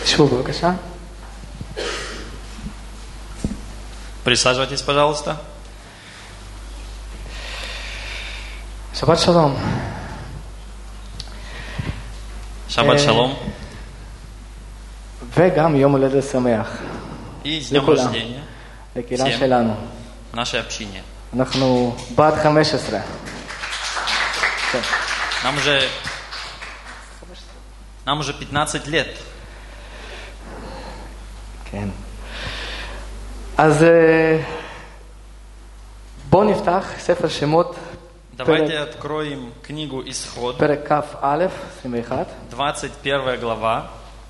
תשבו בבקשה. Присаживайтесь, пожалуйста. שבת שלום. Шаббат шалом. וגם יום הולדת שמח. И с днем לכולם. рождения לקהילה всем. שלנו. Нашей общине. אנחנו בת 15. כן. Нам уже 15 лет. כן. אז בואו נפתח ספר שמות. Давайте откроем книгу Исход, פרק כ"א, 21. 21 глава.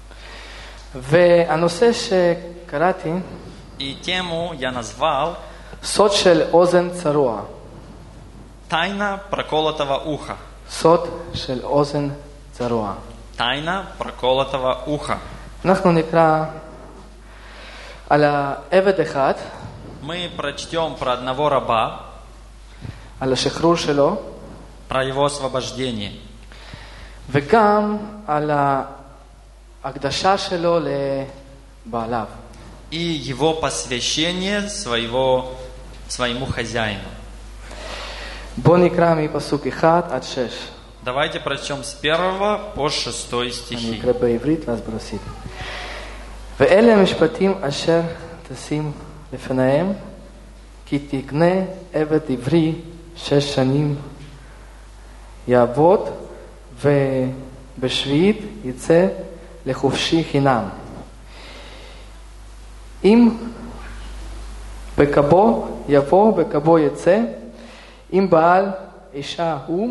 והנושא שקראתי, И тему я назвал סוד של אוזן צרוע. «Тайна проколотого уха». סוד של אוזן צרוע. «Тайна проколотого уха». אנחנו נקרא על העבד אחד, Мы прочтем про одного раба, על השחרור שלו, про его освобождение. וגם על ההקדשה שלו לבעליו. И его посвящение своему хозяину. בואו נקרא מפסוק 1 עד 6. Давайте прочтем с 1 по 6 אני стихи. אקרא בעברית ואז ברוסית. ואלה המשפטים אשר תשים לפניהם, כי תקנה עבד עברי 6 שנים יעבוד, ובשביעית יצא לחופשי חינם. אם בקבו יבוא, בקבו יצא, אם בעל אישה הוא,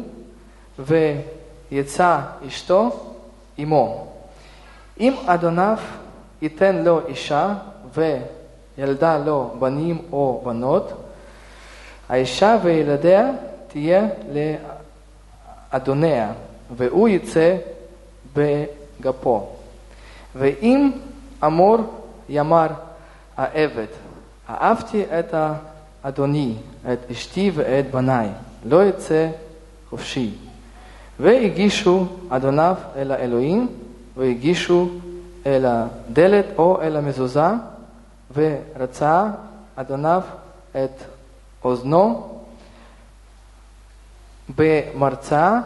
ויצא אשתו עמו. אם אדוניו ייתן לו אישה וילדה לו בנים או בנות, האישה וילדיה תהיה לאדוניה, והוא יצא בגפו. ואם אמור יאמר העבד, אהבתי את אדוני, את אשתי ואת בניי, לא יצא חופשי. והגישו אדוניו אל האלוהים, והגישו אל הדלת או אל המזוזה, ורצה אדוניו את אוזנו במרצה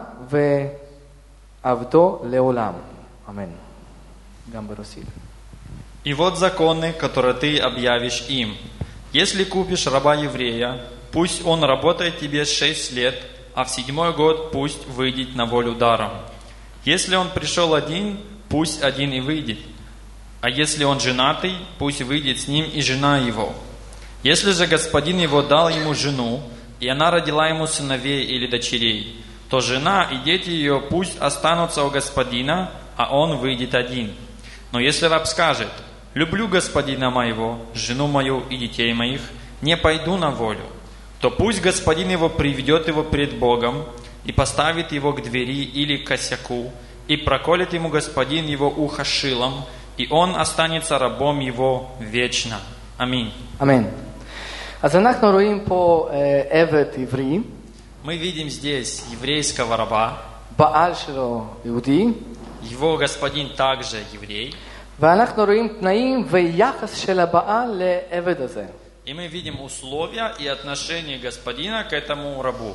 ועבדו לעולם. אמן. גם ברוסית. И вот законы, которые ты объявишь им. Если купишь раба еврея, пусть он работает тебе 6 лет, а в 7-й год пусть выйдет на волю даром. Если он пришел один, пусть один и выйдет. А если он женатый, пусть выйдет с ним и жена его. Если же господин его дал ему жену, и она родила ему сыновей или дочерей, то жена и дети ее пусть останутся у господина, а он выйдет один. Но если раб скажет: «Люблю господина моего, жену мою и детей моих, не пойду на волю», то пусть господин его приведет его пред Богом и поставит его к двери или к косяку, и проколет ему господин его ухо шилом, и он останется рабом его вечно. Аминь. אמן. אז אנחנו רואים פה עבד עברי, Мы видим здесь еврейского раба, בעל שלו יהודי, его господин также еврей, ואנחנו רואים תנאים ויחס של הבעל לעבד הזה. и мы видим условия и отношения господина к этому рабу.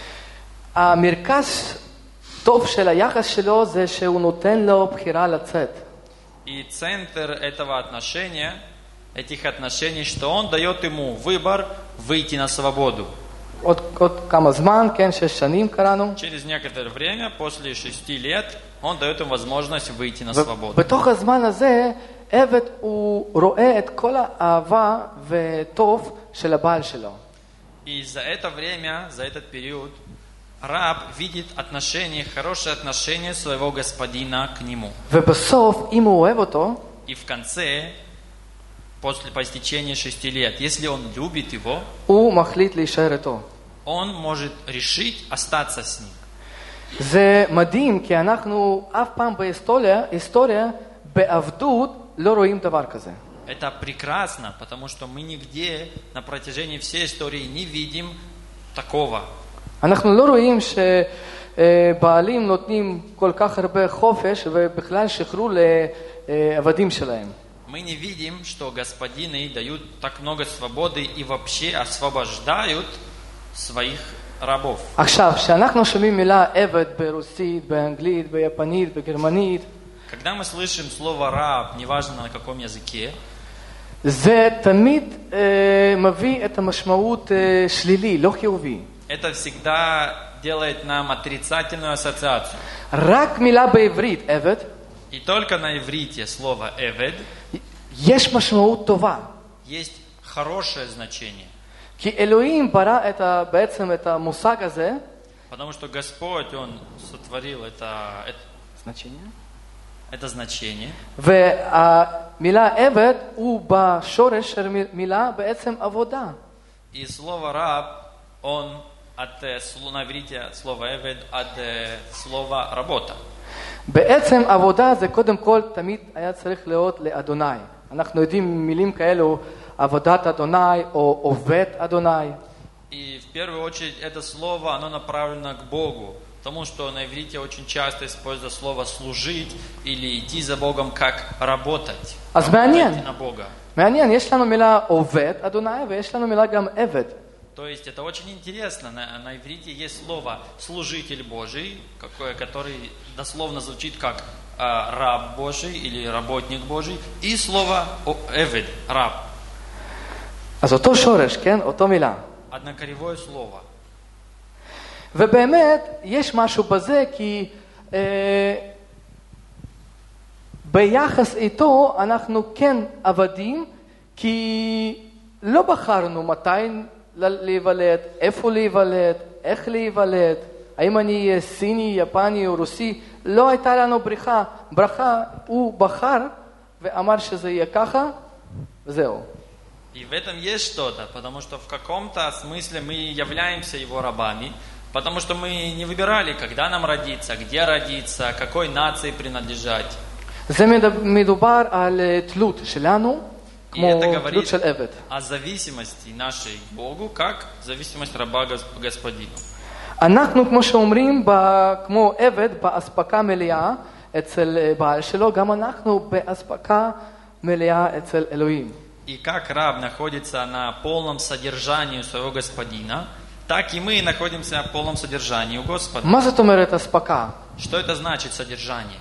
המרכז טוב של היחס שלו זה שהוא נותן לו בחירה לצאת. И центр этого отношения, этих отношений, что он дает ему выбор выйти на свободу. עוד כמה זמן, כן, 6 שנים קראנו. Через некоторое время, после 6 лет, он дает ему возможность выйти на свободу. ובתוך הזמן הזה, עבד הוא רואה את כל האהבה וטוב של הבעל שלו. И за это время, за этот период, раб видит отношения, хорошие отношения своего господина к нему. ובסוף, אם הוא אוהב אותו, И в конце, по истечении 6 лет, если он любит его, הוא מחליט להישאר איתו. он может решить остаться с ним. זה מדהים, כי אנחנו אף פעם בהיסטוריה, בעבדות, לא רואים דבר כזה. Это прекрасно, потому что мы нигде на протяжении всей истории не видим такого. אנחנו לא רואים שבעלים נותנים כל כך הרבה חופש ובכלל שחרור עבדים שלהם. Мы не видим, что господины дают так много свободы и вообще освобождают своих рабов. עכשיו, כשאנחנו שומעים מילה עבד ברוסית, באנגלית, ביפנית, בגרמנית, Когда мы слышим слово «раб», неважно на каком языке, זה תמיד מביא את המשמעות שלילי, לא חיובי. это всегда делает нам отрицательную ассоциацию. רק מילה בעברית, עבד, И только на иврите слово «эвед» יש משמעות טובה. есть хорошее значение. כי אלוהים ברא בעצם את המושג הזה, Потому что Господь, Он сотворил это значение. והמילה עבד הוא בשורש של מילה בעצם עבודה. И слово «раб», он на иврите от слова «эвед» от слова «работа». בעצם עבודה זה קודם כל תמיד היה צריך להיות לאדוני. אנחנו יודעים מילים כאלו, עבודת אדוני או עובד אדוני. И в первую очередь это слово, оно направлено к Богу, потому что на иврите очень часто используется слово «служить» или «идти за Богом» как «работать». אז מעניין. На Бога. מעניין, יש לנו מילה עובד אדוני ויש לנו מילה גם עבד. То есть это очень интересно. На иврите есть слово «служитель Божий», который дословно звучит как «раб Божий» или «работник Божий», и слово «эвед» – «раб». אז אותו שורש, כן? אותו מילה. Однокоревое слово. ובאמת, יש משהו בזה, כי ביחס איתו אנחנו כן עבדים, כי לא בחרנו מתי להיוולד, איפה להיוולד, איך להיוולד, האם אני אהיה סיני, יפני או רוסי, לא הייתה לנו ברכה, הוא בחר ואמר שזה יהיה ככה, וזהו. И в этом есть что-то, потому что в каком-то смысле мы являемся его рабами, потому что мы не выбирали, когда нам родиться, где родиться, какой нации принадлежать. זה מדובר על תלות שלנו, И это כמו говорит תלות של עבד. о зависимости нашей к Богу, как зависимость раба господину. אנחנו, כמו שאומרים, כמו עבד, באספקה מלאה אצל בעל שלו, גם אנחנו באספקה מלאה אצל אלוהים. И как раб находится на полном содержании у своего господина, так и мы находимся в полном содержании у Господа. מה זאת אומרת אספקה? Что это значит содержание?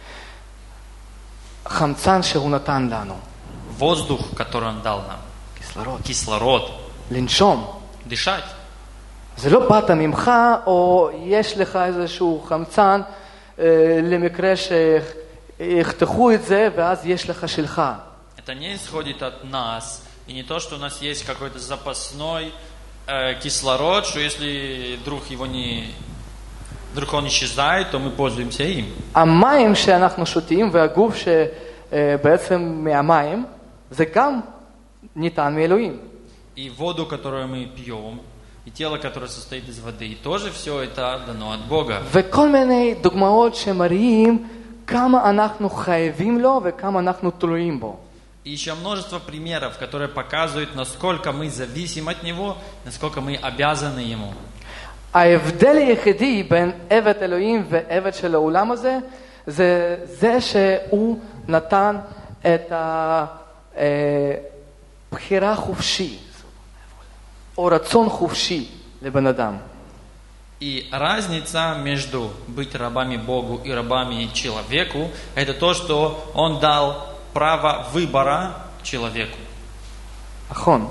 חמצן שהוא נתן לנו. Воздух, который Он дал нам. כיסלרות. Кислород. לנשום. Дышать. זה לא באת ממך, או יש לך איזשהו חמצן למקרה שיחתכו את זה, ואז יש לך שלך. Это не исходит от нас, и не то, что у нас есть какой-то запасной кислород, что если вдруг он исчезает, то мы пользуемся им. המים שאנחנו שותים והגוף שבעצם מהמים, זה גם ניתן מאלוהים. И воду, которую мы пьем, и тело, которое состоит из воды, тоже все это дано от Бога. וכל מיני דוגמאות שמראים כמה אנחנו חייבים לו וכמה אנחנו תלויים בו. И еще множество примеров, которые показывают, насколько мы зависим от Него, насколько мы обязаны Ему. ההבדל היחידי בין עבד אלוהים ועבד של העולם הזה, זה שהוא נתן את הבחירה חופשי, או רצון חופשי לבן אדם. И разница между быть рабами Богу и рабами человеку, это то, что Он дал право выбора человеку. נכון.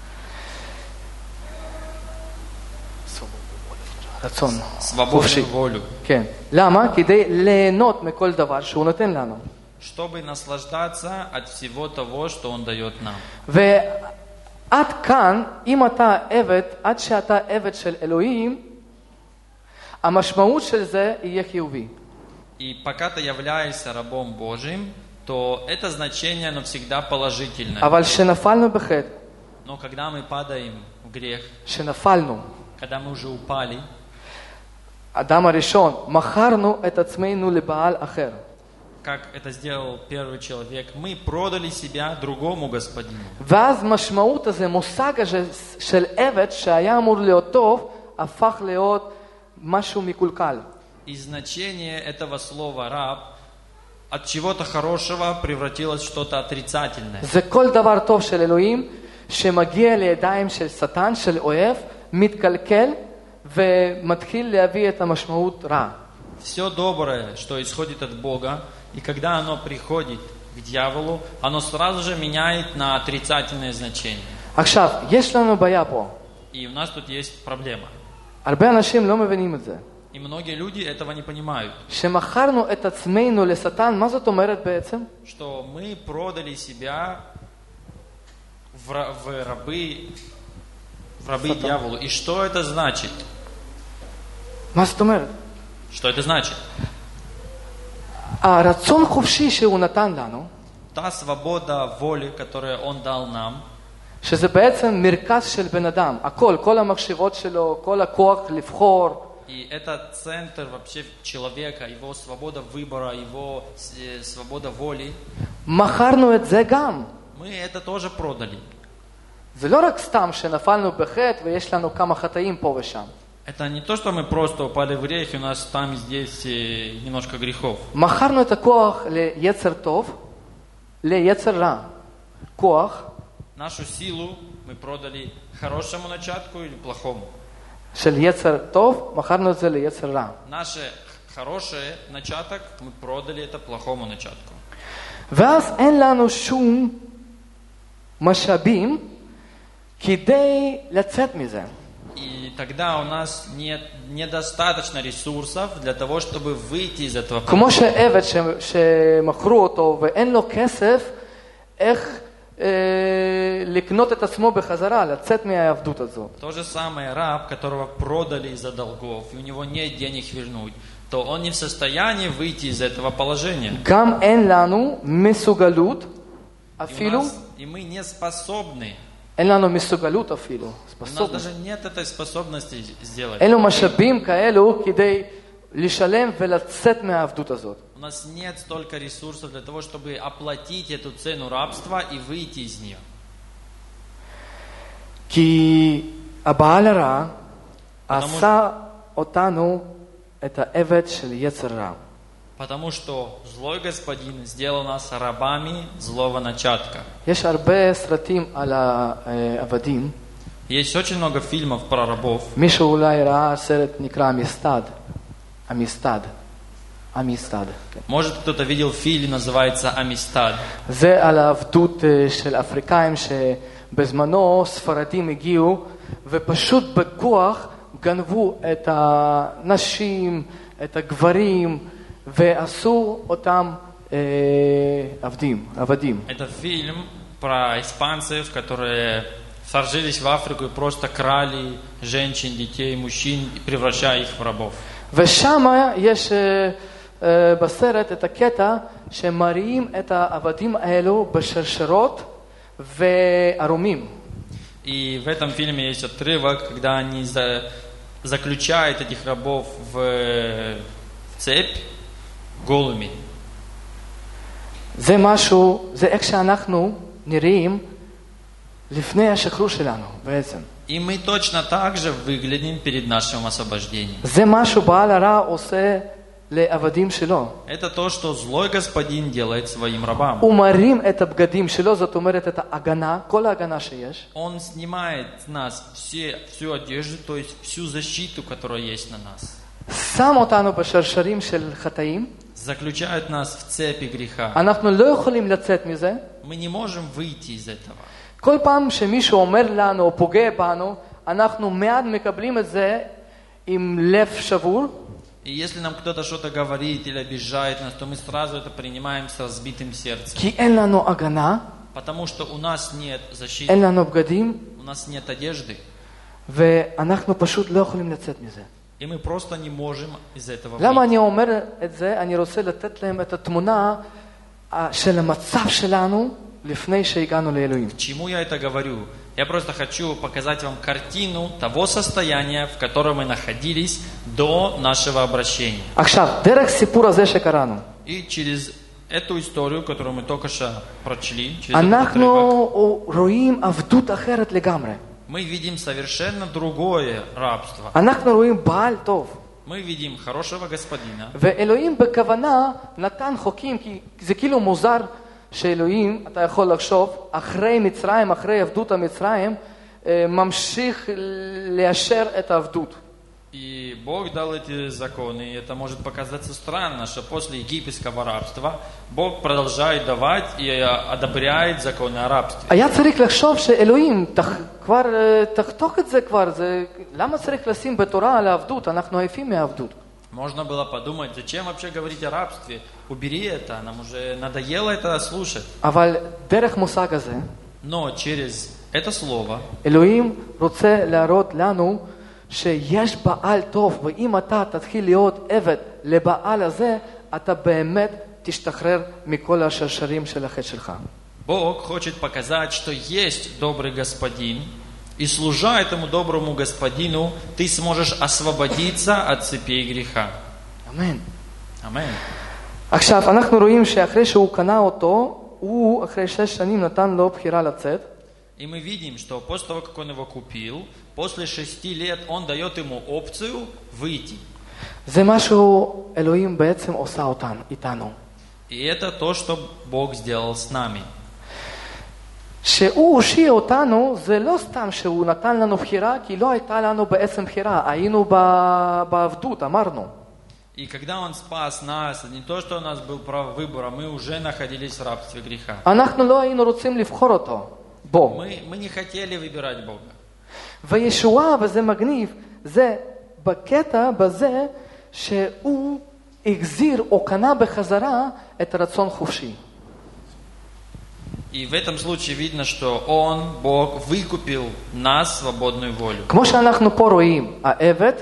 רצון. Свободную волю. כן. למה? כדי ליהנות מכל דבר שהוא נותן לנו. Чтобы наслаждаться от всего того, что Он дает нам. ועד כאן, אם אתה עבד, עד שאתה עבד של אלוהים, המשמעות של זה יהיה חיובי. И пока ты являешься рабом Божьим, то это значение, оно всегда положительное. אבל שנפלנו בחטא, Но когда мы падаем в грех, שנפלנו, когда мы уже упали, אדם הראשון, מכרנו את עצמנו לבעל אחר. как это сделал первый человек, мы продали себя другому господину. ואז משמעות הזה, מושג הזה של עבד שהיה אמור להיות טוב, הפך להיות משהו מקולקל. И значение этого слова «раб», от чего-то хорошего превратилось в что-то отрицательное. זה כל דבר טוב של אלוהים שמגיע לידיים של שטן, של אויב, מתקלקל ומתחיל להביא את המשמעות רע. Все доброе, что исходит от Бога, и когда оно приходит к дьяволу, оно сразу же меняет на отрицательное значение. עכשיו, יש לנו בעיה פה. И у нас тут есть проблема. הרבה אנשים לא מבינים את זה. И многие люди этого не понимают. שמכרנו את עצמנו לשטן, מה זאת אומרת בעצם? Что мы продали себя в рабы дьяволу. И что это значит? מה זאת אומרת? Что это значит? הרצון חופשי שהוא נתן לנו, Та свобода воли, которую Он дал нам, שזה בעצם מרכז של בן אדם. הכל, כל המחשבות שלו, כל הכוח לבחור. и это центр вообще человека, его свобода выбора, его свобода воли. מכרנו את זה גם. Мы это тоже продали. זה לא רק סתם שנפלנו בחטא ויש לנו כמה חטאים פה ושם. Это не то, что мы просто упали в грех, и у нас там и здесь немножко грехов. מכרנו את הכוח ליצר טוב, ליצר רע. כוח Нашу силу мы продали хорошему начатку или плохому. של יצר טוב, מכרנו את זה ליצר רע. Наше хорошее начаток мы продали это плохому начатку. ואז אין לנו שום משאבים כדי לצאת מזה. И тогда у нас нет недостаточно ресурсов для того, чтобы выйти из этого. כמו שעבד שמכרו אותו ואין לו כסף, איך לקנות את עצמו בחזרה, לצאת מהעבדות הזאת. То же самое раб, которого продали из-за долгов, и у него нет денег вернуть, то он не в состоянии выйти из этого положения. גם אין לנו מסוגלות אפילו, И мы не способны. אין לנו מסוגלות אפילו, У нас ספסובנות. даже нет этой способности сделать. אין לו משאבים כאלו כדי לשלם ולצאת מהעבדות הזאת. У нас нет столько ресурсов для того, чтобы оплатить эту цену рабства и выйти из нее. כי הבעל הרע עשה אותנו את העבד של יצר רע. Потому что злой господин сделал нас рабами злого начатка. יש הרבה סרטים על העבדים. Есть очень много фильмов про рабов. מישהו אולי ראה סרט נקרא המסתד. המסתד. Может, кто-то видел фильм, называется «Амистад». זה על העבדות של אפריקאים שבזמנו ספרדים הגיעו ופשוט בכוח גנבו את הנשים, את הגברים ועשו אותם עבדים. Это фильм про испанцев, которые вторжились в Африку и просто крали женщин, детей, мужчин, превращая их в рабов. ושם יש בסרט את הקטע שמראים את העבדים האלו בשרשרות וערומים. И в этом фильме есть отрывок, когда они заключают этих рабов в цепь голыми. זה משהו, זה איך שאנחנו נראים לפני השחרור שלנו בעצם. И мы точно так же выглядим перед нашим освобождением. זה משהו בעל הרע עושה לעבדים שלו. Это то, что злой господин делает своим рабам. הוא מרים את הבגדים שלו, זאת אומרת את ההגנה, כל ההגנה שיש. Он снимает с нас всю одежду, то есть всю защиту, которая есть на нас. שם אותנו בשרשרים של חטאים. Заключает нас в цепи греха. אנחנו לא יכולים לצאת מזה. Мы не можем выйти из этого. כל פעם שמישהו אומר לנו או פוגע בנו, אנחנו מיד מקבלים את זה עם לב שבור. И если нам кто-то что-то говорит или обижает нас, то мы сразу это принимаем с разбитым сердцем. כי אין לנו הגנה, Потому что у нас нет защиты, אין לנו בגדים, у нас нет одежды. ואנחנו פשוט לא יכולים לצאת מזה. И мы просто не можем из этого למה выйти. אני אומר את זה? אני רוצה לתת להם את התמונה של המצב שלנו לפני שהגענו לאלוהים. К чему я это говорю? Я просто хочу показать вам картину того состояния, в котором мы находились до нашего обращения. עכשיו, דרך סיפור הזה שקראנו, И через эту историю, которую мы только что прочли, через этот отрывок, אנחנו רואים עבדות אחרת לגמרי. мы видим совершенно другое рабство. אנחנו רואים בעל טוב. Мы мы видим хорошего господина, ואלוהים בכוונה נתן חוקים, כי זה כאילו מוזר שאלוהים, אתה יכול לחשוב, אחרי מצרים, אחרי עבדות המצרים, ממשיך לאשר את העבדות. и Бог дал эти законы, и это может показаться странно, что после египетского рабства Бог продолжает давать и одобряет законы о рабстве. היה צריך לחשוב שאלוהים, כבר תחתוך את זה כבר, למה צריך לשים בתורה על העבדות? אנחנו עייפים מהעבדות. Можно было подумать, зачем вообще говорить о рабстве? Убери это, нам уже надоело это слушать. אבל דרך מושג הזה, Но через это слово אלוהים רוצה להראות לנו שיש בעל טוב, ואם אתה תתחיל להיות עבד לבעל הזה, אתה באמת תשתחרר מכל השרשרים של החטא שלך. Бог хочет показать, что есть добрый господин, и служа этому доброму господину, ты сможешь освободиться от цепей греха. אמן. Аминь. עכשיו, אנחנו רואים שאחרי שהוא קנה אותו, הוא אחרי 6 שנים נתן לו בחירה לצאת. И мы видим, что после того, как он его купил, после 6 лет он дает ему опцию выйти. זה משהו אלוהים בעצם עושה איתנו. И это то, что Бог сделал с нами. שהוא הושיע אותנו, זה לא סתם שהוא נתן לנו בחירה, כי לא הייתה לנו בעצם בחירה, היינו בעבדות, אמרנו. И когда он спас нас, не то, что у нас был право выбора, мы уже находились в рабстве греха. אנחנו לא היינו רוצים לבחור אותו, בו. Мы не хотели выбирать Бога. וישועה, וזה מגניב, זה בקטע בזה שהוא החזיר או קנה בחזרה את הרצון חופשי. И в этом случае видно, что Он, Бог, выкупил нас свободную волю. כמו שאנחנו פה רואים, העבד,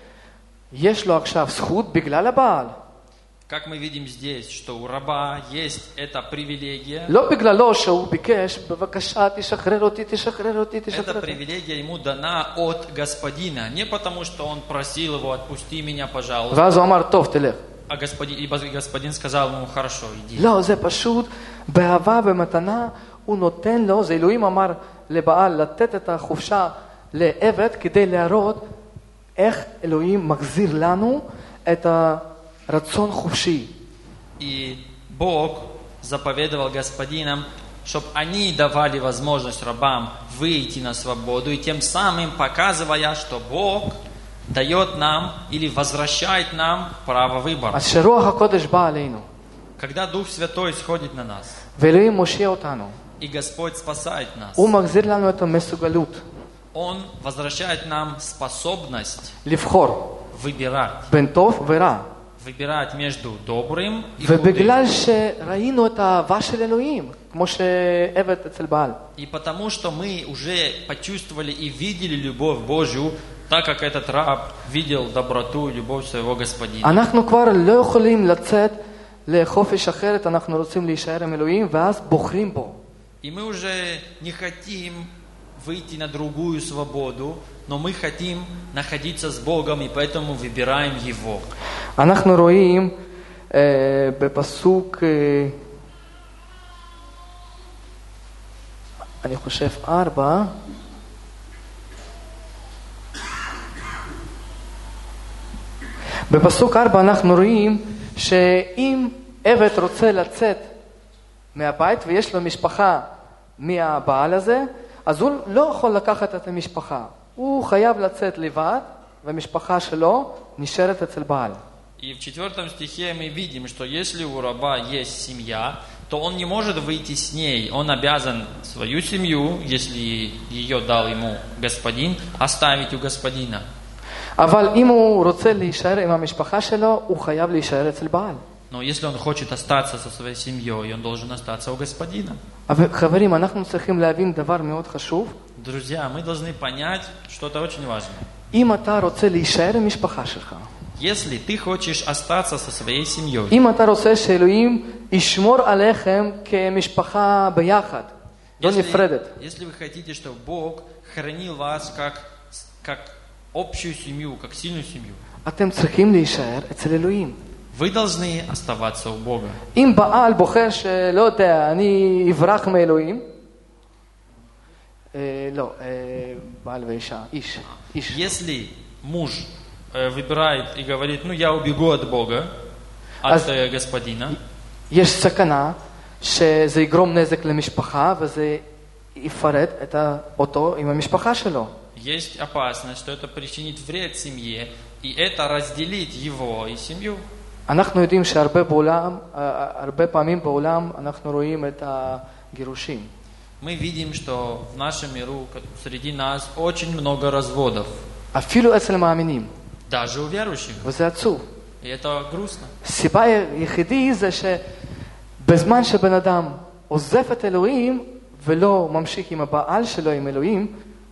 יש לו עכשיו זכות בגלל הבעל. Как мы видим здесь, что у раба есть эта привилегия. לא בגללו שהוא ביקש, בבקשה תשחרר אותי, תשחרר אותי, Эта תשחרר אותי. привилегия ему дана от господина, не потому что он просил его, отпусти меня, пожалуйста. ואז הוא אמר, טוב, תלך. А господин сказал ему, хорошо, иди. לא, זה פשוט, באהבה ומתנה, הוא נותן לו, זה אלוהים אמר לבעל, לתת את החופשה לעבד, כדי להראות איך אלוהים מחזיר לנו את הרצון חופשי. И Бог заповедовал господинам, чтобы они давали возможность рабам выйти на свободу, и тем самым показывая, что Бог дает нам или возвращает нам право выбора. אז שרוח הקודש בא עלינו, Когда Дух Святой сходит на нас, ואלוהים מושיע אותנו, и Господь спасает нас, הוא מחזיר לנו את המסוגלות Он возвращает нам способность לבחור выбирать. בין טוב ורע. Выбирать между добрым и худым. ובגלל שראינו את האהבה של אלוהים, כמו שעבד אצל בעל. И потому что мы уже почувствовали и видели любовь Божью, так как этот раб видел доброту и любовь своего господина. אנחנו כבר לא יכולים לצאת לחופש אחרת, אנחנו רוצים להישאר עם אלוהים, ואז בוחרים בו. И мы уже не хотим выйти на другую свободу, но мы хотим находиться с Богом, и поэтому выбираем Его. אנחנו רואים בפסוק, אני חושב 4, בפסוק 4 אנחנו רואים שאם עבד רוצה לצאת מהבית ויש לו משפחה מהבעל הזה, אז הוא לא יכול לקחת את המשפחה. הוא חייב לצאת לבד, והמשפחה שלו נשארת אצל בעל. И в 4 стихе мы видим, что если у раба есть семья, то он не может выйти с ней. Он обязан свою семью, если ее дал ему господин, оставить у господина. אבל אם הוא רוצה להישאר עם המשפחה שלו, הוא חייב להישאר אצל בעל. Но если он хочет остаться со своей семьей, он должен остаться у господина. אבל חברים, אנחנו צריכים להבין דבר מאוד חשוב. Друзья, мы должны понять что-то очень важное. אם אתה רוצה להישאר עם משפחה שלך, Если ты хочешь остаться со своей семьей, אם אתה רוצה שאלוהים ישמור עליכם כמשפחה ביחד, לא נפרדת. если вы хотите, чтобы Бог хранил вас как общую семью, как сильную семью, אתם צריכים להישאר אצל אלוהים. вы должны оставаться у Бога. אם בעל בוחר שלא יודע, אני אברח מאלוהים, לא, בעל ואישה, איש. Если муж выбирает и говорит, ну я убегу от Бога, от Господина, יש סכנה שזה יגרום נזק למשפחה וזה יפרט אותו עם המשפחה שלו. есть опасность, что это причинит вред семье, и это разделит его и семью. אנחנו יודעים הרבה פעמים בעולם אנחנו רואים את הגירושים. Мы видим, что в нашем миру, среди нас, очень много разводов. אפילו אצל מאמינים. Даже у верующих. וזה עצוב. И это грустно. הסיבה היחידי זה שבזמן שבן אדם עוזב את אלוהים ולא ממשיך עם הבעל שלו עם אלוהים,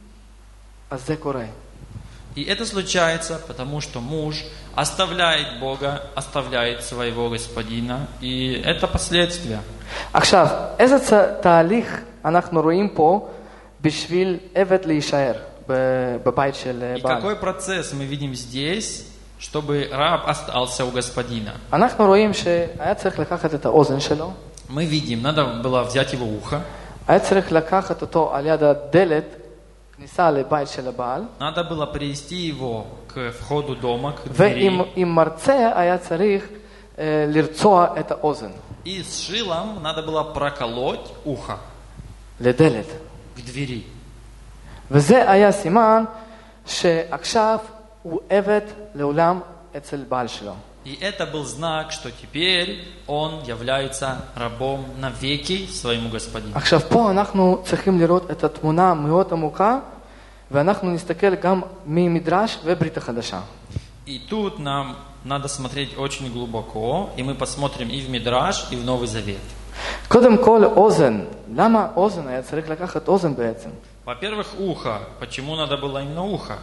אז זה קורה. И это случается, потому что муж оставляет Бога, оставляет своего господина, и это последствия. עכשיו, איזה תהליך אנחנו רואים פה בשביל עבד להישאר בבית של И בעל? какой процесс мы видим здесь, чтобы раб остался у господина? אנחנו רואים שהיה צריך לקחת את האוזן שלו, Мы видим, надо было взять его ухо, היה צריך לקחת אותו על יד הדלת, כניסה לבית של הבעל, надо было привести его к входу дома, к двери, ועם מרצה היה צריך לרצוע את האוזן и с шилом надо было проколоть ухо לדלת. к двери. וזה היה סימן שעכשיו הוא עבד לעולם אצל בעל שלו. И это был знак, что теперь он является рабом навеки своему господину. עכשיו פה אנחנו צריכים לראות את התמונה מאוד עמוקה, ואנחנו נסתכל גם ממדרש וברית החדשה. И тут нам надо смотреть очень глубоко, и мы посмотрим и в Мидраш, и в Новый Завет. קודם כל אוזן. למה אוזן היה צריך לקחת אוזן בעצם? Во-первых, ухо. Почему надо было именно ухо?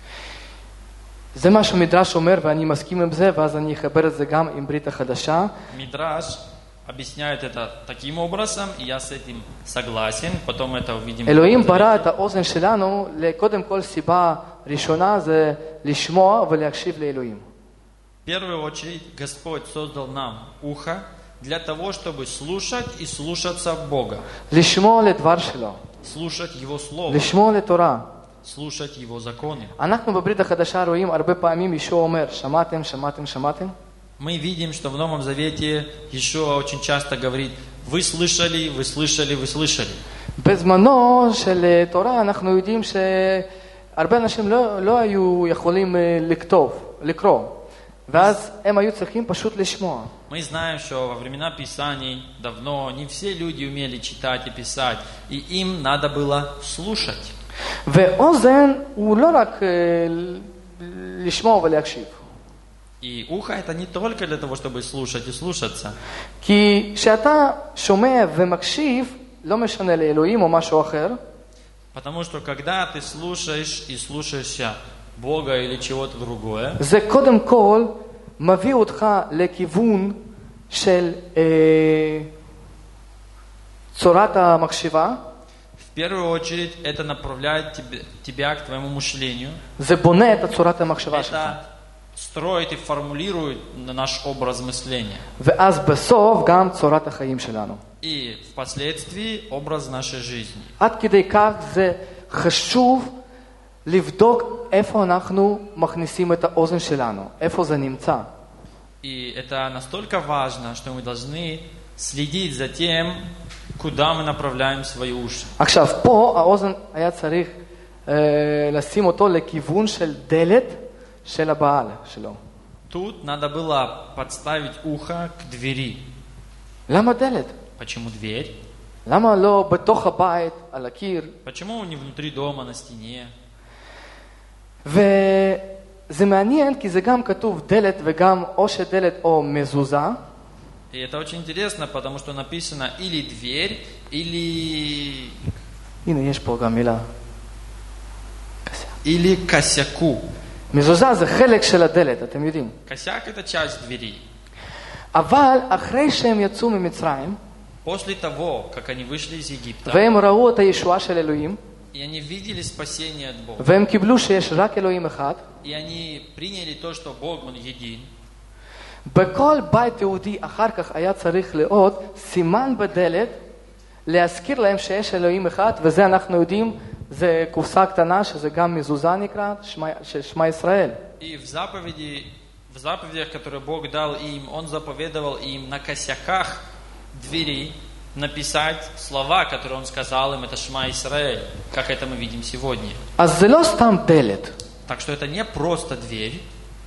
זה מה שמדרש אומר, ואני מסכים עם זה, ואז אני אחבר את זה גם עם ברית החדשה. Мидраш объясняет это таким образом, и я с этим согласен, потом это увидим. אלוהים ברא את האוזן שלנו, קודם כל סיבה ראשונה זה לשמוע ולהקשיב לאלוהים. В первую очередь, Господь создал нам ухо для того, чтобы слушать и слушаться Бога. לשמוע לדבר שלו. Слушать Его Слово, לשמוע לתורה. слушать Его законы. אנחנו בברית החדשה רואים הרבה פעמים ישוע אומר, שמעתם, שמעתם, שמעתם? Мы видим, что в Новом Завете Иешуа очень часто говорит, вы слышали, вы слышали, вы слышали. בזמנו של תורה אנחנו יודעים שהרבה אנשים לא היו יכולים לקרוא, ואז הם היו צריכים פשוט לשמוע. Мы знаем, что во времена Писаний давно не все люди умели читать и писать, и им надо было слушать. ואוזן הוא לא רק לשמוע ולהקשיב. И ухо это не только для того, чтобы слушать и слушаться. כי כשאתה שומע ומקשיב, לא משנה לאלוהים או משהו אחר, Потому что когда ты слушаешь и слушаешься Бога или чего-то другое, זה קודם כל מביא אותך לכיוון של צורת המחשבה. в первую очередь это направляет тебя к твоему мышлению. זה בונה את צורת המחשבה שלך. Это строит и формулирует наш образ мышления. ואז בסוף גם צורת החיים שלנו. И впоследствии образ нашей жизни. עד כדי כך זה חשוב לבדוק איפה אנחנו מכניסים את האוזן שלנו, איפה זה נמצא. И это настолько важно, что мы должны следить за тем, куда мы направляем свои уши. עכשיו, פה האוזן היה צריך לשים אותו לכיוון של דלת של הבעל שלו. Тут надо было подставить ухо к двери. למה דלת? Почему дверь? למה לא בתוך הבית, על הקיר? Почему не внутри дома, на стене? וזה מעניין כי זה גם כתוב דלת וגם או שדלת או מזוזה. И это очень интересно, потому что написано или дверь, или... הנה, יש פה גם מילה. Или косяку. מזוזה זה חלק של הדלת, אתם יודעים. Косяк это часть двери. אבל אחרי שהם יצאו ממצרים, После того, как они вышли из Египта, והם ראו את הישועה של אלוהים, и они видели спасение от Бога, והם קיבלו שיש רק אלוהים אחד, и они приняли то, что Бог, Он един, בכל בית יהודי אחר כך היה צריך להיות סימן בדלת, להזכיר להם שיש אלוהים אחד, וזה אנחנו יודעים זה קופסה קטנה שזה גם מזוזה נקרא, של שמע ישראל. И в заповедях, которые Бог дал им, Он заповедовал им на косяках двери написать слова, которые Он сказал им, это Шма Исраэль, как это мы видим сегодня. אז זה לא סתם דלת. Так что это не просто дверь.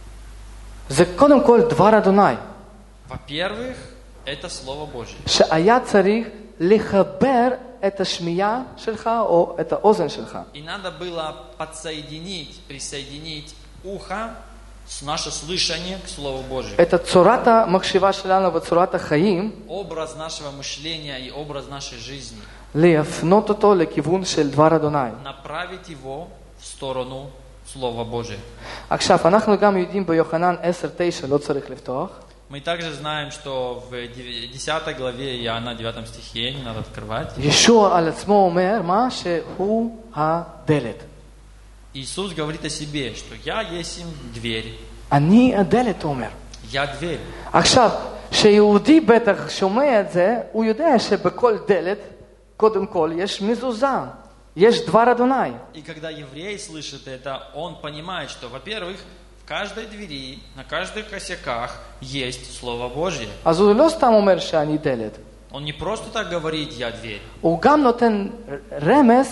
זה קודם כל דבר אדוני. Во-первых, это Слово Божье. שהיה צריך לחבר את השמיעה שלך או את האוזן שלך. И надо было присоединить ухо, наше слышание к Слову Божьему. את צורת המחשבה שלנו וצורת החיים. Образ нашего мышления и образ нашей жизни. להפנות אותו לכיוון של דבר אדוני. Направить его в сторону Слова Божия. עכשיו, אנחנו גם יודעים ביוחנן 10:9, לא צריך לפתוח. Мы также знаем, что в 10 главе Иоанна, 9 стихе, не надо открывать. ישוע על עצמו אומר מה שהוא הדלת. Иисус говорит о себе, что я есть дверь. אני הדלת, הוא אומר. Я дверь. עכשיו, שיהודי בטח שומע את זה, הוא יודע שבכל דלת, קודם כל, יש מזוזה. יש דבר אדוני. И когда еврей слышит это, он понимает, что, во-первых, в каждой двери, на каждых косяках есть Слово Божье. אז הוא לא סתם אומר שאני דלת. Он не просто так говорит «я дверь». הוא גם נותן רמז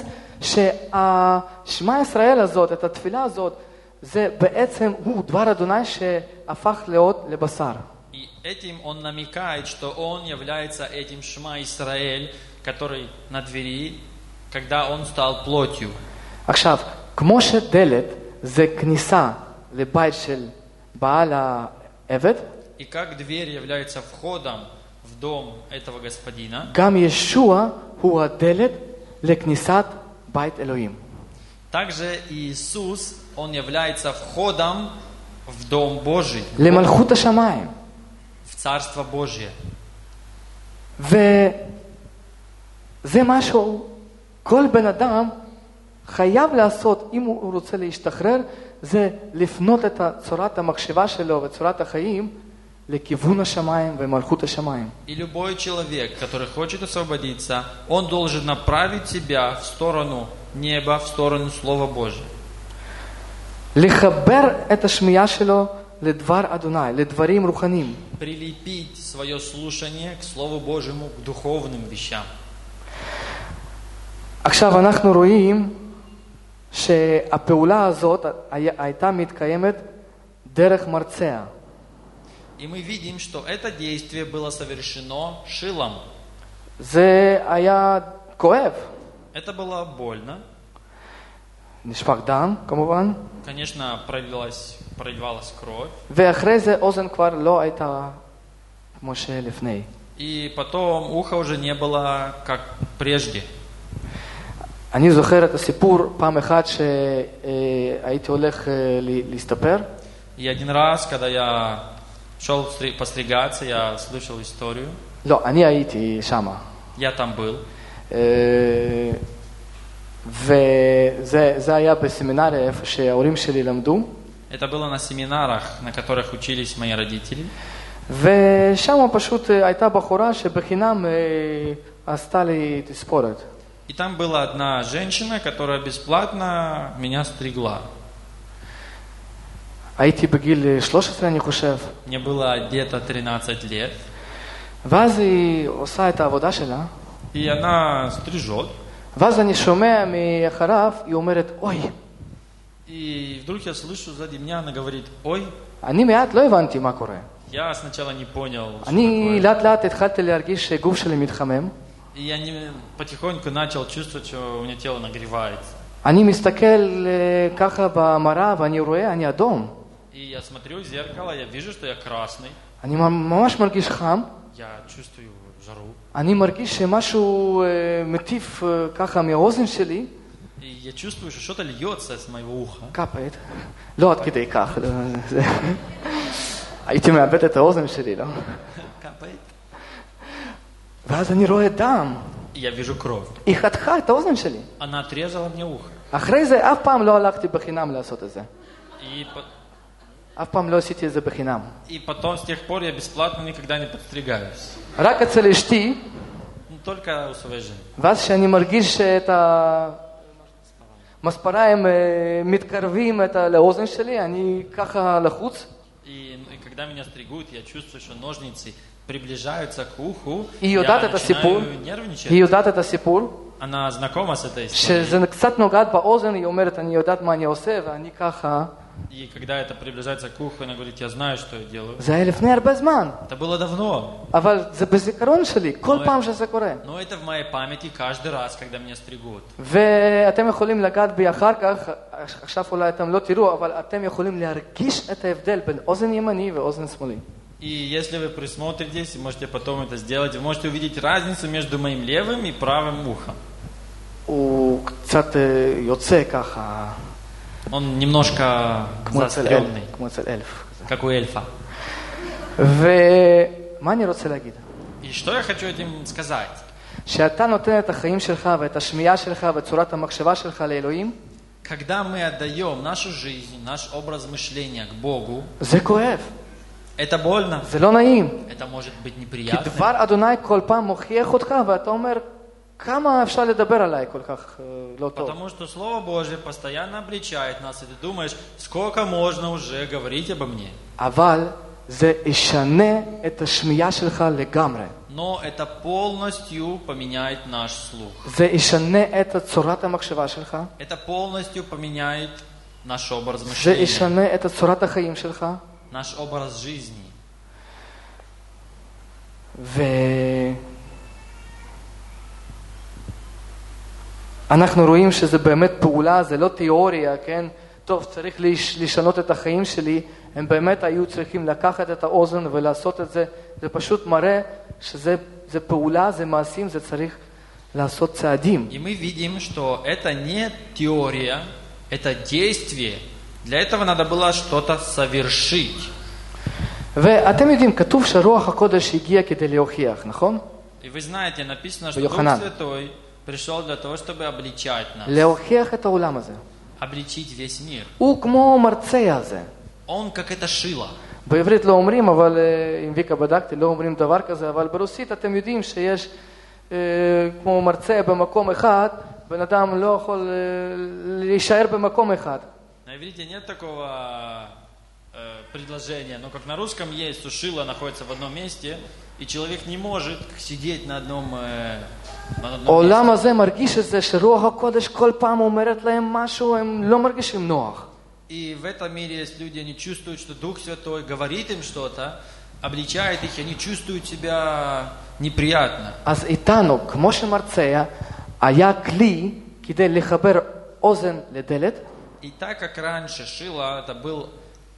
שהשמע ישראל הזאת, את התפילה הזאת, זה בעצם הוא דבר אדוני שהפך להיות לבשר. И этим он намекает, что он является этим Шма Исраэль, который на двери, когда он стал плотью. עכשיו, כמו שדלת זה כניסה לבית של בעל העבד, И как дверь является входом в дом этого господина, גם ישוע הוא הדלת לכניסת בית אלוהים. также Иисус, он является входом в дом Божий, למלכות השמיים. в Царство Божье. וזה משהו, כל בן אדם חייב לעשות, אם הוא רוצה להשתחרר, זה לפנות את צורת המחשבה שלו וצורת החיים לכיוון השמיים ומלכות השמיים. И любой человек, который хочет освободиться, он должен направить себя в сторону неба, в сторону Слова Божьего. לחבר את השמיעה שלו לדבר אדוני, לדברים רוחניים. Прилепить свое слушание к Слову Божьему, к духовным вещам. עכשיו אנחנו רואים שהפעולה הזאת הייתה מתקיימת דרך מרצע. И мы видим, что это действие было совершено шилом. זה היה כואב. Это было больно. נשפך דם, כמובן. Конечно, проливалась кровь. ואחרי זה אוזן כבר לא הייתה כמו שלפני. И потом ухо уже не было как прежде. אני זוכר את הסיפור פעם אחת שהייתי הולך להסתפר. И один раз, когда я шел постригаться, я слышал историю. לא, אני הייתי שמה. Я там был. וזה היה בסמינריה איפה שההורים שלי למדו. Это было на семинарах, на которых учились мои родители. ושם פשוט הייתה בחורה שבחינם עשתה לי תספורת. И там была одна женщина, которая бесплатно меня стригла. הייתי בגיל 13 אני חושב. Мне было где-то 13 лет. ואז היא עושה את העבודה שלה. И она стрижет. ואז אני שומע מאחריו, היא אומרת, אוי. И вдруг я слышу сзади меня, она говорит, ой. אני מעט לא הבנתי מה קורה. Я сначала не понял, что אני такое. לאט לאט התחלתי להרגיש שגוף שלי מתחמם. И я потихоньку начал чувствовать, что у меня тело нагревается. אני מסתכל ככה במראה ואני רואה, אני אדום. И я смотрю в зеркало, я вижу, что я красный. אני ממש מרגיש חם. Я чувствую жару. אני מרגיש שמשהו מטיף ככה מהאוזן שלי. И я чувствую, что что-то льется с моего уха. קפט. לא עד כדי כך. הייתי מאבד את האוזן שלי, לא? Капает. ואז אני רואה דם. И я вижу кровь. היא חתכה את האוזן שלי. Она отрезала мне ухо. אחרי זה אף פעם לא הלכתי בחינם לעשות את זה. И אף פעם לא עשיתי את זה בחינם. потом, с тех пор, я бесплатно никогда не подстригаюсь. רק אצל אשתי, Только у своей жены. ואז כשאני מרגיש את מספריים מתקרבים לאוזן שלי, אני ככה לחוץ. И когда меня стригут, я чувствую, что ножницы приближаются к уху. היא Я יודעת את הסיפור, начинаю нервничать. היא יודעת את הסיפור, Она знакома с этой историей. שזה קצת נוגעת באוזן, היא אומרת, אני יודעת מה אני עושה, ואני ככה. И когда это приближается к уху, она говорит, я знаю, что я делаю. זה היה לפני הרבה זמן, Это было давно. אבל זה בזיכרון שלי, כל פעם שזה קורה. Но это в моей памяти каждый раз, когда меня стригут. ואתם יכולים לגעת בי אחר כך, עכשיו אולי אתם לא תראו, אבל אתם יכולים להרגיש את ההבדל בין אוזן ימני ואוזן שמאלי. И если вы присмотритесь, и можете потом это сделать, вы можете увидеть разницу между моим левым и правым ухом. הוא קצת יוצא ככה, Он немножко כמו אצל אלף, заостренный, כמו אצל אלף. как у эльфа. ומה אני רוצה להגיד? И что я хочу этим сказать? שאתה נותן את החיים שלך ואת השמיעה שלך ואת צורת המחשבה שלך לאלוהים, Когда мы отдаем нашу жизнь, наш образ мышления к Богу, זה כואב, это больно, זה לא נעים. это может быть כי неприятно. דבר אדוני כל פעם מוכיח אותך ואתה אומר, כמה אפשר לדבר עליי כל כך לא טוב. Потому что Слово Божье постоянно обличает нас, и ты думаешь, сколько можно уже говорить обо мне. אבל זה ישנה את השמיעה שלך לגמרי. Но это полностью поменяет наш слух. זה ישנה את צורת המחשבה שלך. Это полностью поменяет наш образ זה мышления, ישנה את צורת החיים שלך. наш образ жизни. ואנחנו רואים שזה באמת פעולה, זה לא תיאוריה, כן? טוב, צריך לשנות את החיים שלי. הם באמת היו צריכים לקחת את האוזן ולעשות את זה. זה פשוט מראה שזה פעולה, זה מעשים, זה צריך לעשות צעדים. И мы видим, что это не теория, это действие. Для этого надо было что-то совершить. ואתם יודעים, כתוב שרוח הקודש הגיע כדי להוכיח, נכון? И вы знаете, написано, что Дух ביוחנן. Святой пришел для того, чтобы обличать нас, להוכיח את העולם הזה. обличить весь мир. הוא כמו מרצע הזה. Он как это шило. בעברית לא אומרים, אבל עם ויקה בדקתי, לא אומרים דבר כזה, אבל ברוסית אתם יודעים שיש כמו מרצע במקום אחד, בן אדם לא יכול להישאר במקום אחד. На иврите нет такого предложения, но как на русском есть, что шило находится в одном месте, и человек не может сидеть на одном העולם месте. הזה מרגיש את זה שרוח הקודש כל פעם אומרת להם משהו, הם לא מרגישים נוח. И в этом мире есть люди, они чувствуют, что Дух Святой говорит им что-то, обличает их, и они чувствуют себя неприятно. אז איתנו, כמו שמרצע, היה כלי כדי לחבר אוזן לדלת, И так как раньше шило, это был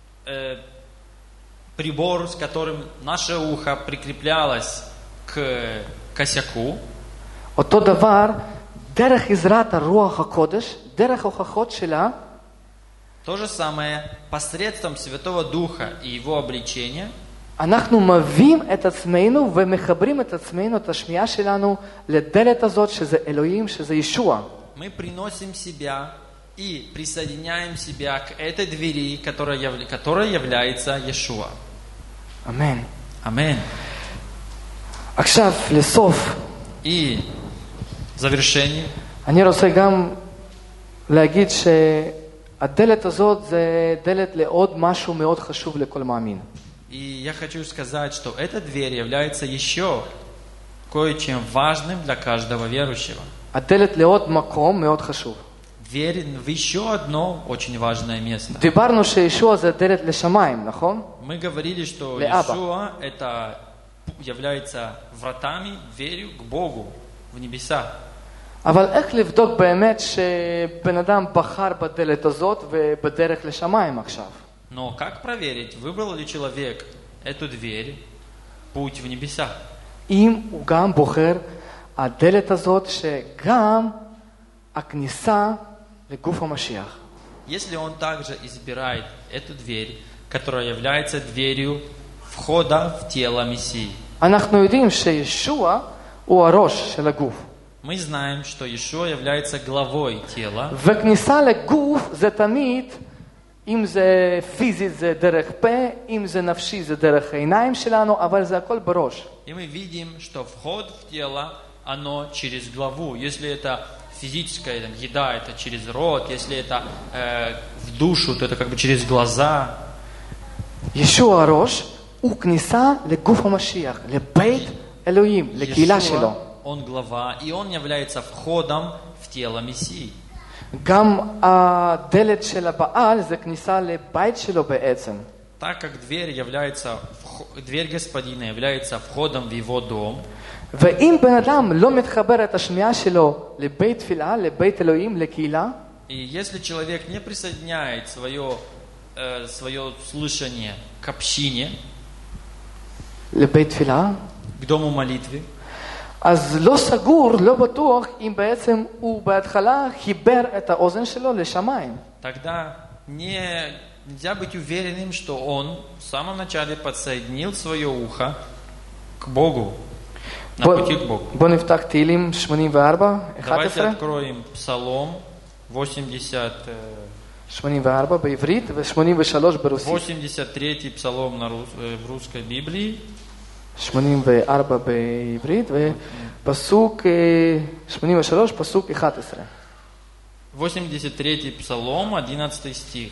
прибор, с которым наше ухо прикреплялось к косяку, אותו דבר, דרך עזרת הרוח הקודש, דרך הוכחות שלה, то же самое посредством Святого Духа и Его обличения אנחנו מביאים את עצמנו ומחברים את עצמנו, את השמיעה שלנו, לדלת הזאת, שזה אלוהים, שזה ישוע. мы приносим себя и присоединяем себя к этой двери, которая является Иешуа. אמן. Аминь. עכשיו, לסוף, И в завершении אני רוצה גם להגיד שהדלת הזאת זה דלת לעוד משהו מאוד חשוב לכל מאמין. и я хочу сказать, что эта дверь является еще кое-чем важным для каждого верующего. הדלת לעוד מקום מאוד חשוב. Дверь в еще одно очень важное место. דיברנו שישוע זה דלת לשמיים, נכון? Мы говорили, что Леаба. Иешуа это является вратами, дверью к Богу в небеса. אבל איך לבדוק באמת שבן אדם בחר בדלת הזאת ובדרך לשמיים עכשיו? Но как проверить, выбрал ли человек эту дверь, путь в небеса? אם הוא גם בוחר הדלת הזאת שגם הכניסה לגוף המשיח. Если он также избирает эту дверь, которая является дверью входа в тело Мессии. אנחנו יודעים שישוע הוא הראש של הגוף. Мы знаем, что Иешуа является главой тела, וכניסה לגוף זה תמיד, אם זה פיזית זה דרך פה, אם זה נפשי זה דרך העיניים שלנו, אבל זה הכל בראש. и мы видим, что вход в тело, оно через главу. Если это физическая там, еда, это через рот, если это в душу, то это как бы через глаза. ישוע הראש הוא כניסה לגוף המשיח, לבית אלוהים, לקהילה שלו. Он глава, и он является входом в тело Мессии. גם הדלת של הבעל זה כניסה לבית שלו בעצם. Так как дверь Господина является входом в его дом, ואם בן אדם לא מתחבר את השמיעה שלו לבית תפילה, לבית אלוהים, לקהילה, и если человек не присоединяет свое слышание к общине, לבית תפילה, к дому молитвы, אז לא סגור, לא בטוח אם בעצם הוא בהתחלה חיבר את האוזן שלו לשמיים. тогда нельзя быть уверенным, что он в самом начале подсоединил свое ухо к Богу, на пути к Богу. בוא נפתח תהילים 84, Давайте 11. откроем Псалом 84 בעברית ו-83 ברוסית. 83 Псалом в русской Библии. 84 בעברית ופסוק 83, פסוק 11. 83 Псалом, 11 стих.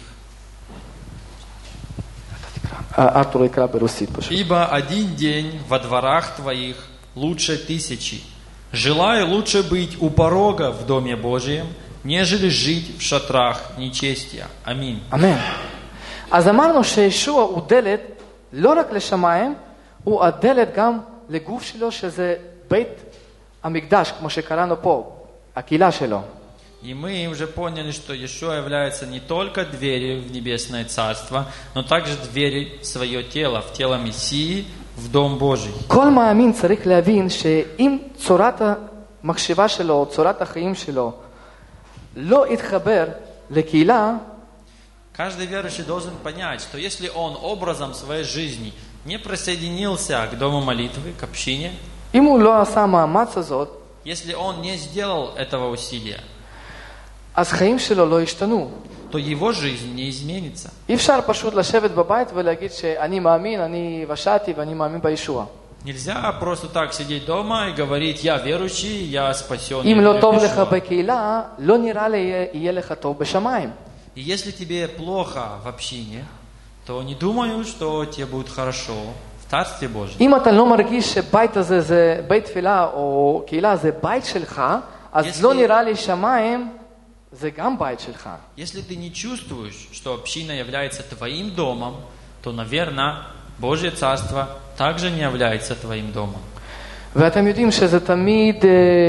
ארתור יקרא ברוסית פשוט. «Ибо один день во дворах твоих лучше 1000. Желаю лучше быть у порога в доме Божьем, нежели жить в шатрах нечестия». Аминь. אמן. אז אמרנו שישוע הוא דלת לא רק לשמיים, הוא הדלת גם לגוף שלו, שזה בית המקדש, כמו שקראנו פה, הקהילה שלו. И мы уже поняли, что Иешуа является не только дверью в небесное царство, но также дверью в свое тело, в тело Мессии, в Дом Божий. כל מאמין צריך להבין שאם צורת המחשבה שלו, צורת החיים שלו, לא יתחבר לקהילה, Каждый верующий должен понять, что если он образом своей жизни не присоединился к Дому молитвы, к общине, אם הוא לא עשה מאמץ הזאת, если он не сделал этого усилия, אז חיים שלו לא ישתנו. то его жизнь не изменится. אי אפשר פשוט לשבת בבית ולהגיד שאני מאמין, אני ושעתי ואני מאמין בישוע. Нельзя просто так сидеть дома и говорить: я верующий, я спасен. אם לא טוב לך בקהילה, לא נראה לי יהיה לך טוב בשמיים. И если тебе плохо в общине, то не думаю, что тебе будет хорошо в Царстве Божьем. אם אתה לא מרגיש שבית הזה זה בית תפילה או קהילה זה בית שלך, אז לא נראה לי שמיים זה גם בית שלך. Если ты не чувствуешь, что община является твоим домом, то, наверное, Божье Царство также не является твоим домом. ואתם יודעים שזה תמיד,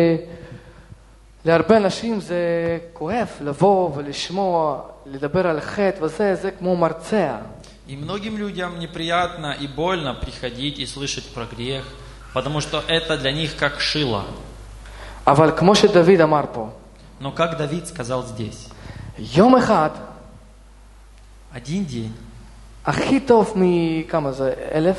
להרבה אנשים זה כואב לבוא ולשמוע, לדבר על חטא וזה, זה כמו מרצע. И многим людям неприятно и больно приходить и слышать про грех, потому что это для них как шило. אבל כמו שדוד אמר פה, Но как Давид сказал здесь, יום אחד, один день, הכי טוב כמה זה? 1000?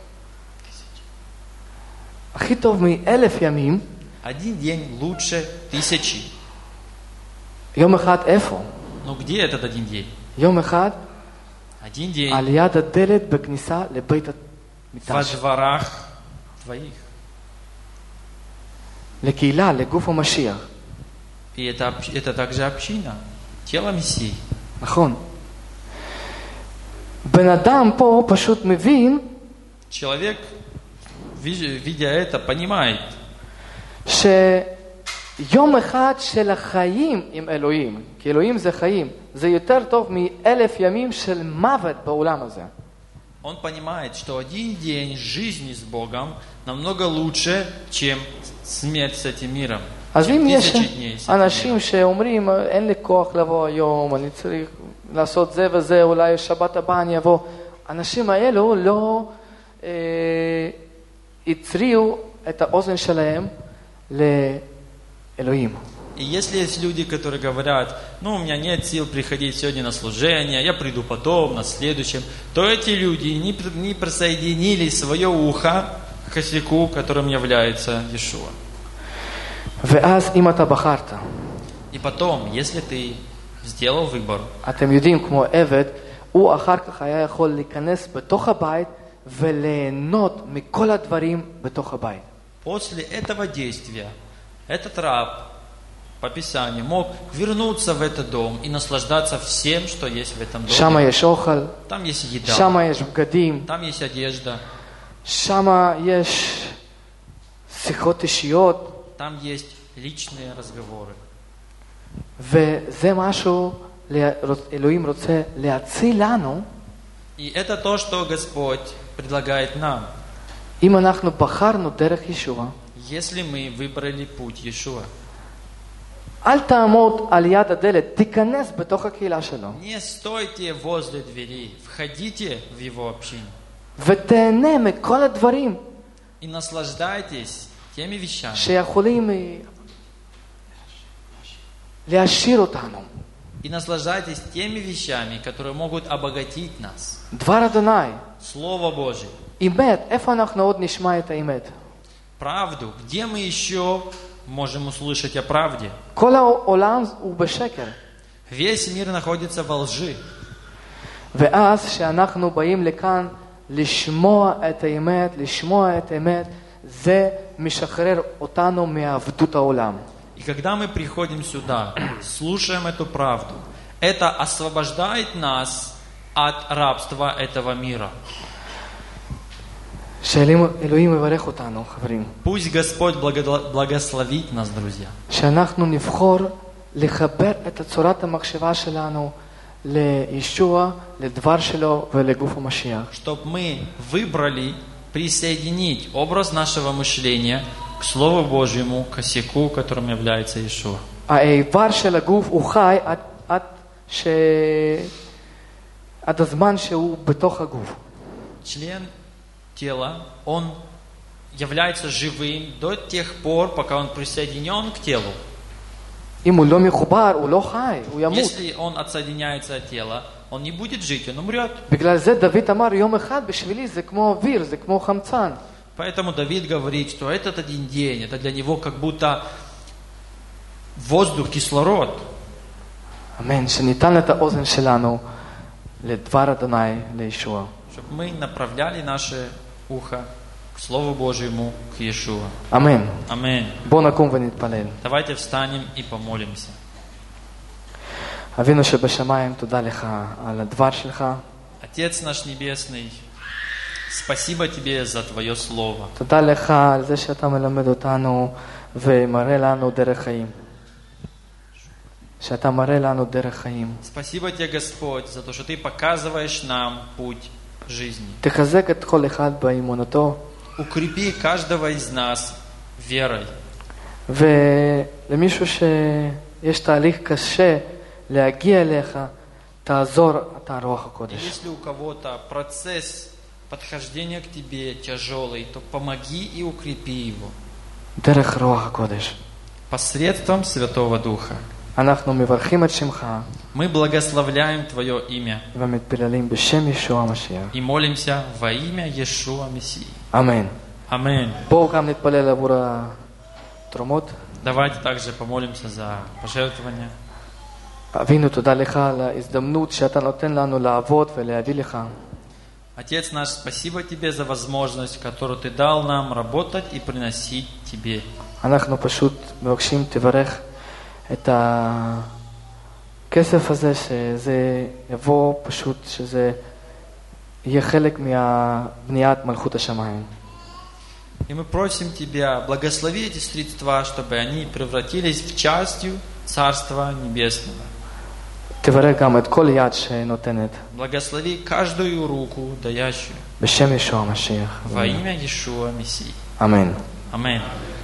הכי טוב מ1000 ימים. один день лучше 1000. יום אחד איפה? Но где этот один день? יום אחד Один день על יד הדלת בכניסה לבית во המקדש. дворах твоих. לקהילה, לגוף המשיח. И это также община, тело Мессии. נכון. בן אדם פה פשוט מבין Человек, видя это, понимает, שיום אחד של החיים עם אלוהים, כי אלוהים זה חיים, זה יותר טוב מ1000 ימים של מוות בעולם הזה. он понимает, что один день жизни с Богом намного лучше, чем смерть с этим миром. אז אם יש 1000 дней с этим אנשים миром. שאומרים, אין לי כוח לבוא היום, אני צריך לעשות זה וזה, אולי שבת הבאה אני אבוא, האנשים האלו לא הצריעו את האוזן שלהם לאלוהים. И если есть люди, которые говорят: ну, у меня нет сил приходить сегодня на служение, я приду потом, на следующем, то эти люди не присоединили свое ухо к косяку, которым является Иешуа. ואז אם אתה בחרת, И потом, если ты сделал выбор, אתם יודעים, כמו עבד, הוא אחר כך היה יכול להיכנס בתוך הבית וליהנות מכל הדברים בתוך הבית. после этого действия этот раб по Писанию, мог вернуться в этот дом и наслаждаться всем, что есть в этом שם доме. יש אוכל, Там есть еда, שם יש בגדים, там есть одежда, שם יש שיחות אישיות, там есть личные разговоры. וזה משהו אלוהים רוצה להציל לנו, И это то, что Господь предлагает нам, אם אנחנו בחרנו דרך ישוע. если мы выбрали путь Иешуа. אל תעמוד על יד הדלת, תיכנס בתוך הקהילה שלו, Не стойте возле дверей, входите в его общину ותהנה מכל הדברים и наслаждайтесь теми вещами, שיכולים להעשיר אותנו. и наслаждайтесь теми вещами, которые могут обогатить нас. דבר אדוני, Слово Божие, אמת, איפה אנחנו עוד נשמע את האמת? правду. Где мы еще можем услышать о правде? כל העולם הוא בשקר. Весь мир находится во лжи. ואז כשאנחנו באים לכאן לשמוע את האמת, זה משחרר אותנו מעבדות העולם. И когда мы приходим сюда, слушаем эту правду, это освобождает нас от рабства этого мира. שאלוהים יברך אותנו, חברים. Пусть Господь благословит нас, друзья. שאנחנו נבחור לחבר את צורת המחשבה שלנו לישוע, לדבר שלו ולגוף המשיח. Чтобы мы выбрали присоединить образ нашего мышления к Слову Божьему, к косяку, которым является Иешуа. האיבר של הגוף הוא חי עד הזמן שהוא בתוך הגוף. Член тела, он является живым до тех пор, пока он присоединен к телу. אם הוא לא מחובר, הוא לא חי, הוא ימות. Если он отсоединяется от тела, он не будет жить, он умрет. בגלל זה דוד אמר, יום אחד בשבילי זה כמו אוויר, זה כמו חמצן. Поэтому Давид говорит, что этот один день, это для него как будто воздух, кислород. אמן, שניתן את האוזן שלנו לדבר אדוני, לישוע. Чтобы мы направляли наше ухо к Слову Божьему, к Иешуа. אמן. Аминь. בואו נקום ונתפלל. Давайте встанем и помолимся. אבינו שבשמיים, תודה לך על הדבר שלך. Отец наш Небесный, спасибо Тебе за Твое Слово. תודה לך על זה שאתה מלמד אותנו ומראה לנו דרך חיים. שאתה מראה לנו דרך חיים. Спасибо Тебе, Господь, за то, что Ты показываешь нам путь жизни. תחזק את כל אחד באמונתו. Укрепи каждого из нас верой. ולמישהו שיש תהליך קשה להגיע אליך, תעזור אתה רוח הקודש. Если у кого-то процесс подхождения к Тебе тяжелый, то помоги и укрепи его. דרך רוח הקודש. Посредством Святого Духа. אנחנו מברכים את שמך. Мы благословляем Твое имя ומתפללים בשם ישוע המשיח. и молимся во имя Иешуа Мессии. אמן. Аминь. בואו גם נתפלל עבור התרומות. Давайте также помолимся за пожертвования. אבינו, תודה לך על ההזדמנות שאתה נותן לנו לעבוד ולהביא לך. Отец наш, спасибо Тебе за возможность, которую Ты дал нам работать и приносить Тебе. אנחנו פשוט מבקשים תברך את הכסף הזה, שזה יבוא פשוט, שזה יהיה חלק מהבניית מלכות השמיים. И мы просим Тебя, благослови эти средства, чтобы они превратились в частью Царства Небесного. תברך גם את כל יד שנותנת. Благослови каждую руку, дающую בשם ישוע המשיח. во имя Иешуа Мессии. אמן. Аминь.